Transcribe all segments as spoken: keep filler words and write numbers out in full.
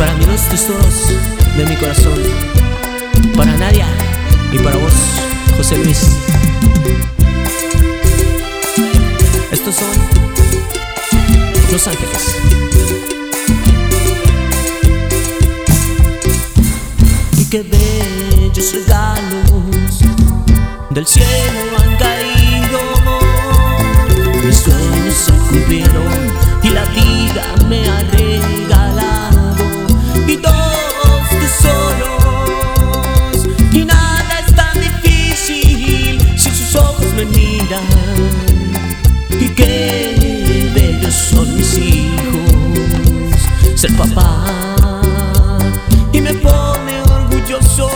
para mis dos tesoros de mi corazón, para Nadia y para vos, José Luis. Estos son Los Ángeles. Y qué bellos regalos del cielo han caído, mis sueños se cumplieron y la vida me ha regalado y dos tesoros, y nada es tan difícil si sus ojos me miran. Y qué bellos son mis hijos, ser papá y me pone orgulloso,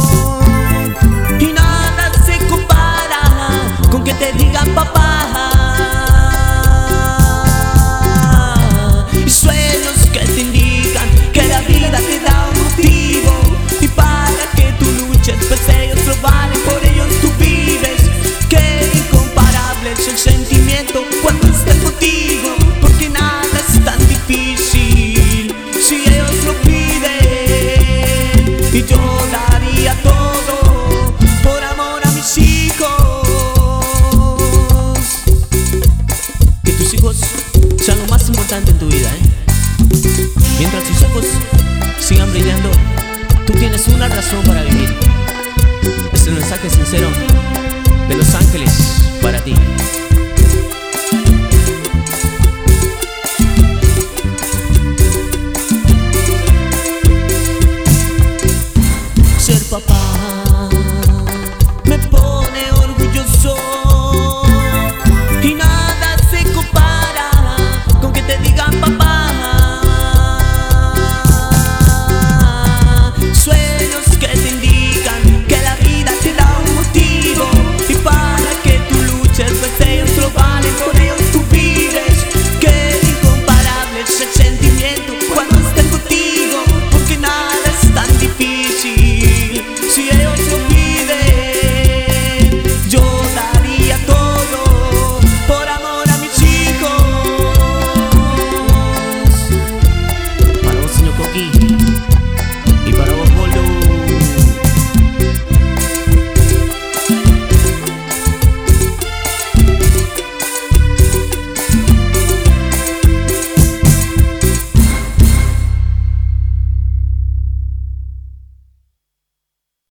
y nada se compara con que te digan papá. Y sueños que te indican que la vida te da un motivo, y para que tú luches pues ellos lo valen, por ellos tú vives. Qué incomparable es el sentimiento cuando estás contigo, porque nada es tan difícil si ellos lo piden. Y yo daría todo por amor a mis hijos. Que tus hijos sean lo más importante en tu vida, ¿eh? Mientras tus ojos sigan brillando, tú tienes una razón para vivir. Es el mensaje sincero de Los Ángeles para ti.